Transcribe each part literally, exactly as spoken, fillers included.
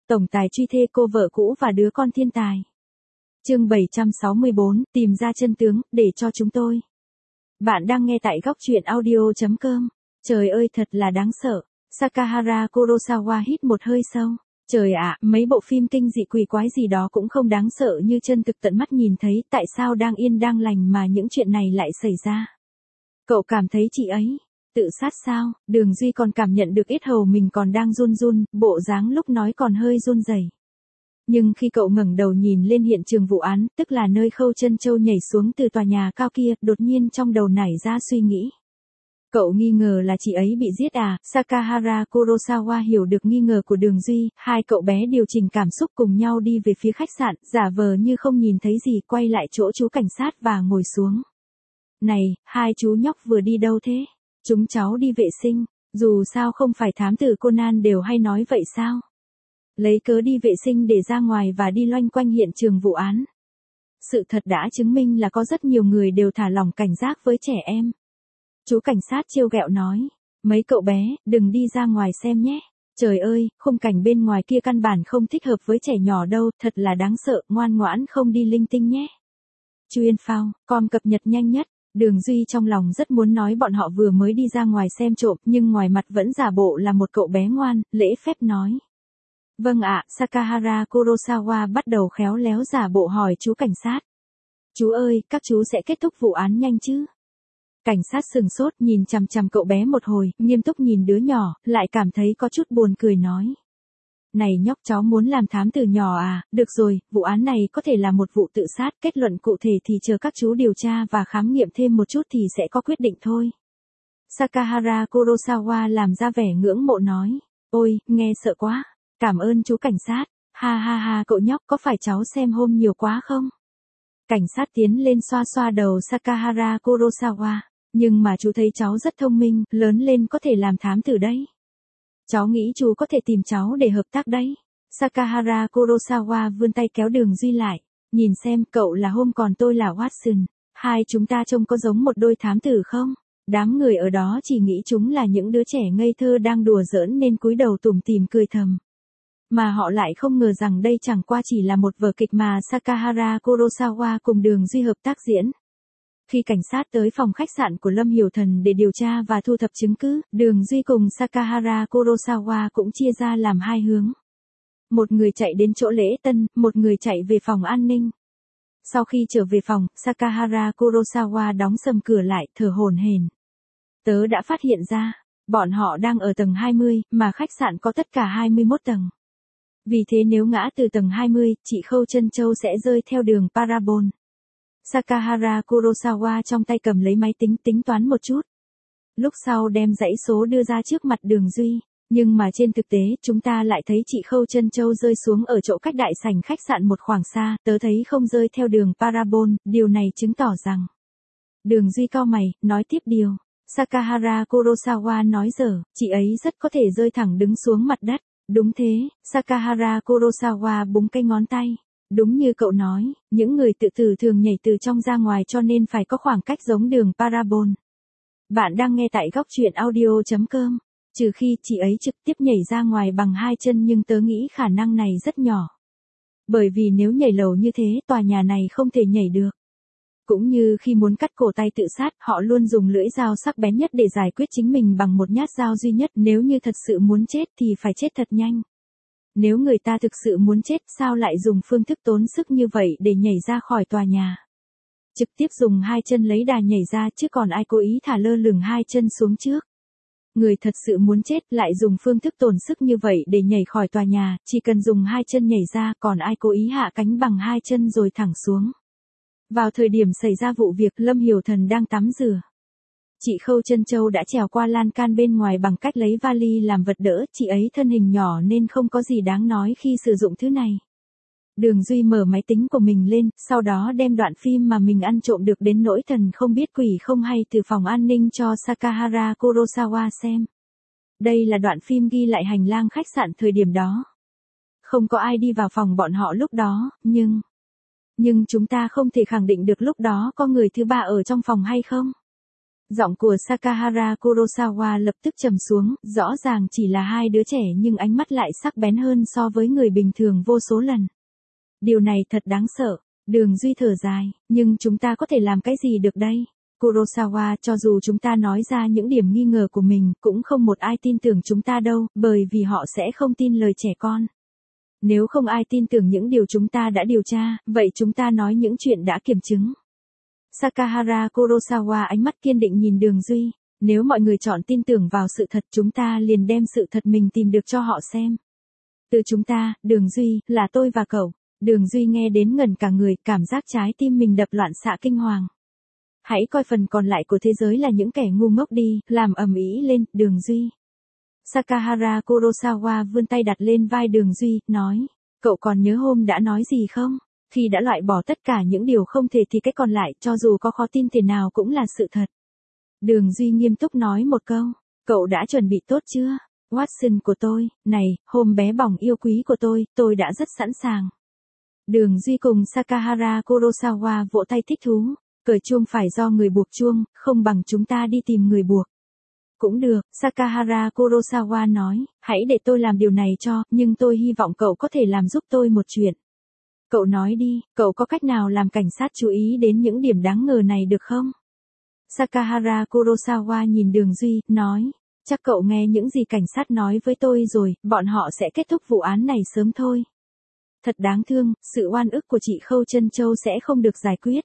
tổng tài truy thê cô vợ cũ và đứa con thiên tài. Chương bảy trăm sáu mươi bốn, tìm ra chân tướng, để cho chúng tôi. Bạn đang nghe tại góc truyện audio chấm com. Trời ơi thật là đáng sợ. Sakahara Kurosawa hít một hơi sâu. Trời ạ, mấy bộ phim kinh dị quỷ quái gì đó cũng không đáng sợ như chân thực tận mắt nhìn thấy, tại sao đang yên đang lành mà những chuyện này lại xảy ra. Cậu cảm thấy chị ấy tự sát sao? Đường Duy còn cảm nhận được yết hầu mình còn đang run run, bộ dáng lúc nói còn hơi run rẩy. Nhưng khi cậu ngẩng đầu nhìn lên hiện trường vụ án, tức là nơi Khâu Chân Châu nhảy xuống từ tòa nhà cao kia, đột nhiên trong đầu nảy ra suy nghĩ. Cậu nghi ngờ là chị ấy bị giết à? Sakahara Kurosawa hiểu được nghi ngờ của Đường Duy, hai cậu bé điều chỉnh cảm xúc cùng nhau đi về phía khách sạn, giả vờ như không nhìn thấy gì, quay lại chỗ chú cảnh sát và ngồi xuống. Này, hai chú nhóc vừa đi đâu thế? Chúng cháu đi vệ sinh, dù sao không phải thám tử Conan đều hay nói vậy sao? Lấy cớ đi vệ sinh để ra ngoài và đi loanh quanh hiện trường vụ án. Sự thật đã chứng minh là có rất nhiều người đều thả lỏng cảnh giác với trẻ em. Chú cảnh sát trêu ghẹo nói, mấy cậu bé, đừng đi ra ngoài xem nhé. Trời ơi, khung cảnh bên ngoài kia căn bản không thích hợp với trẻ nhỏ đâu, thật là đáng sợ, ngoan ngoãn không đi linh tinh nhé. Chuyên phao, com cập nhật nhanh nhất. Đường Duy trong lòng rất muốn nói bọn họ vừa mới đi ra ngoài xem trộm, nhưng ngoài mặt vẫn giả bộ là một cậu bé ngoan, lễ phép nói. Vâng ạ, Sakahara Kurosawa bắt đầu khéo léo giả bộ hỏi chú cảnh sát. Chú ơi, các chú sẽ kết thúc vụ án nhanh chứ? Cảnh sát sừng sốt nhìn chằm chằm cậu bé một hồi, nghiêm túc nhìn đứa nhỏ, lại cảm thấy có chút buồn cười nói. Này nhóc, cháu muốn làm thám tử nhỏ à? Được rồi, vụ án này có thể là một vụ tự sát, kết luận cụ thể thì chờ các chú điều tra và khám nghiệm thêm một chút thì sẽ có quyết định thôi. Sakahara Kurosawa làm ra vẻ ngưỡng mộ nói. Ôi, nghe sợ quá. Cảm ơn chú cảnh sát. Ha ha ha, cậu nhóc, có phải cháu xem hôm nhiều quá không? Cảnh sát tiến lên xoa xoa đầu Sakahara Kurosawa. Nhưng mà chú thấy cháu rất thông minh, lớn lên có thể làm thám tử đấy. Cháu nghĩ chú có thể tìm cháu để hợp tác đấy. Sakahara Kurosawa vươn tay kéo Đường Duy lại. Nhìn xem, cậu là Holmes còn tôi là Watson. Hai chúng ta trông có giống một đôi thám tử không? Đám người ở đó chỉ nghĩ chúng là những đứa trẻ ngây thơ đang đùa giỡn nên cúi đầu tủm tỉm cười thầm. Mà họ lại không ngờ rằng đây chẳng qua chỉ là một vở kịch mà Sakahara Kurosawa cùng Đường Duy hợp tác diễn. Khi cảnh sát tới phòng khách sạn của Lâm Hiểu Thần để điều tra và thu thập chứng cứ, Đường Duy cùng Sakahara Kurosawa cũng chia ra làm hai hướng. Một người chạy đến chỗ lễ tân, một người chạy về phòng an ninh. Sau khi trở về phòng, Sakahara Kurosawa đóng sầm cửa lại, thở hổn hển. Tớ đã phát hiện ra, bọn họ đang ở tầng hai mươi, mà khách sạn có tất cả hai mươi mốt tầng. Vì thế nếu ngã từ tầng hai mươi, chị Khâu Chân Châu sẽ rơi theo đường Parabol. Sakahara Kurosawa trong tay cầm lấy máy tính tính toán một chút. Lúc sau đem dãy số đưa ra trước mặt Đường Duy. Nhưng mà trên thực tế, chúng ta lại thấy chị Khâu Chân Châu rơi xuống ở chỗ cách đại sảnh khách sạn một khoảng xa, tớ thấy không rơi theo đường Parabol, điều này chứng tỏ rằng. Đường Duy cau mày, nói tiếp điều. Sakahara Kurosawa nói dở, chị ấy rất có thể rơi thẳng đứng xuống mặt đất. Đúng thế, Sakahara Kurosawa búng cái ngón tay. Đúng như cậu nói, những người tự tử thường nhảy từ trong ra ngoài cho nên phải có khoảng cách giống đường Parabol. Bạn đang nghe tại góc truyện audio chấm com. Trừ khi chị ấy trực tiếp nhảy ra ngoài bằng hai chân, nhưng tớ nghĩ khả năng này rất nhỏ. Bởi vì nếu nhảy lầu như thế, tòa nhà này không thể nhảy được. Cũng như khi muốn cắt cổ tay tự sát, họ luôn dùng lưỡi dao sắc bén nhất để giải quyết chính mình bằng một nhát dao duy nhất. Nếu như thật sự muốn chết thì phải chết thật nhanh. Nếu người ta thực sự muốn chết, sao lại dùng phương thức tốn sức như vậy để nhảy ra khỏi tòa nhà? Trực tiếp dùng hai chân lấy đà nhảy ra, chứ còn ai cố ý thả lơ lửng hai chân xuống trước. Người thật sự muốn chết lại dùng phương thức tốn sức như vậy để nhảy khỏi tòa nhà, chỉ cần dùng hai chân nhảy ra, còn ai cố ý hạ cánh bằng hai chân rồi thẳng xuống. Vào thời điểm xảy ra vụ việc, Lâm Hiểu Thần đang tắm rửa. Chị Khâu Chân Châu đã trèo qua lan can bên ngoài bằng cách lấy vali làm vật đỡ, chị ấy thân hình nhỏ nên không có gì đáng nói khi sử dụng thứ này. Đường Duy mở máy tính của mình lên, sau đó đem đoạn phim mà mình ăn trộm được đến nỗi thần không biết quỷ không hay từ phòng an ninh cho Sakahara Kurosawa xem. Đây là đoạn phim ghi lại hành lang khách sạn thời điểm đó. Không có ai đi vào phòng bọn họ lúc đó, nhưng... Nhưng chúng ta không thể khẳng định được lúc đó có người thứ ba ở trong phòng hay không. Giọng của Sakahara Kurosawa lập tức trầm xuống, rõ ràng chỉ là hai đứa trẻ nhưng ánh mắt lại sắc bén hơn so với người bình thường vô số lần. Điều này thật đáng sợ. Đường Duy thở dài, nhưng chúng ta có thể làm cái gì được đây? Kurosawa, cho dù chúng ta nói ra những điểm nghi ngờ của mình, cũng không một ai tin tưởng chúng ta đâu, bởi vì họ sẽ không tin lời trẻ con. Nếu không ai tin tưởng những điều chúng ta đã điều tra, vậy chúng ta nói những chuyện đã kiểm chứng. Sakahara Kurosawa ánh mắt kiên định nhìn Đường Duy. Nếu mọi người chọn tin tưởng vào sự thật, chúng ta liền đem sự thật mình tìm được cho họ xem. Từ chúng ta, Đường Duy, là tôi và cậu. Đường Duy nghe đến ngẩn cả người, cảm giác trái tim mình đập loạn xạ kinh hoàng. Hãy coi phần còn lại của thế giới là những kẻ ngu ngốc đi, làm ầm ĩ lên, Đường Duy. Sakahara Kurosawa vươn tay đặt lên vai Đường Duy, nói, cậu còn nhớ hôm đã nói gì không? Khi đã loại bỏ tất cả những điều không thể thì cái còn lại, cho dù có khó tin thế nào cũng là sự thật. Đường Duy nghiêm túc nói một câu, cậu đã chuẩn bị tốt chưa? Watson của tôi, này, hôm bé bỏng yêu quý của tôi, tôi đã rất sẵn sàng. Đường Duy cùng Sakahara Kurosawa vỗ tay thích thú, cởi chuông phải do người buộc chuông, không bằng chúng ta đi tìm người buộc. Cũng được, Sakahara Kurosawa nói, hãy để tôi làm điều này cho, nhưng tôi hy vọng cậu có thể làm giúp tôi một chuyện. Cậu nói đi, cậu có cách nào làm cảnh sát chú ý đến những điểm đáng ngờ này được không? Sakahara Kurosawa nhìn Đường Duy, nói, chắc cậu nghe những gì cảnh sát nói với tôi rồi, bọn họ sẽ kết thúc vụ án này sớm thôi. Thật đáng thương, sự oan ức của chị Khâu Trân Châu sẽ không được giải quyết.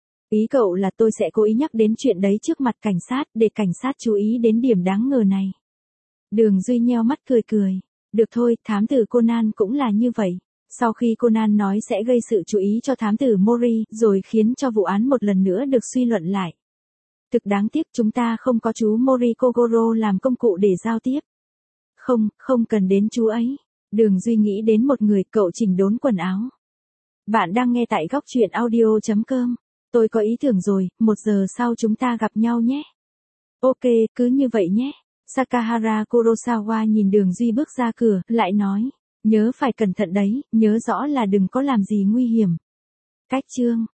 Ý cậu là tôi sẽ cố ý nhắc đến chuyện đấy trước mặt cảnh sát, để cảnh sát chú ý đến điểm đáng ngờ này. Đường Duy nheo mắt cười cười. Được thôi, thám tử Conan cũng là như vậy. Sau khi Conan nói sẽ gây sự chú ý cho thám tử Mori, rồi khiến cho vụ án một lần nữa được suy luận lại. Thực đáng tiếc chúng ta không có chú Mori Kogoro làm công cụ để giao tiếp. Không, không cần đến chú ấy. Đường Duy nghĩ đến một người, cậu chỉnh đốn quần áo. Bạn đang nghe tại góc truyện audio chấm com. Tôi có ý tưởng rồi, một giờ sau chúng ta gặp nhau nhé. Ok, cứ như vậy nhé. Sakahara Kurosawa nhìn Đường Duy bước ra cửa, lại nói, nhớ phải cẩn thận đấy, nhớ rõ là đừng có làm gì nguy hiểm. Cách chương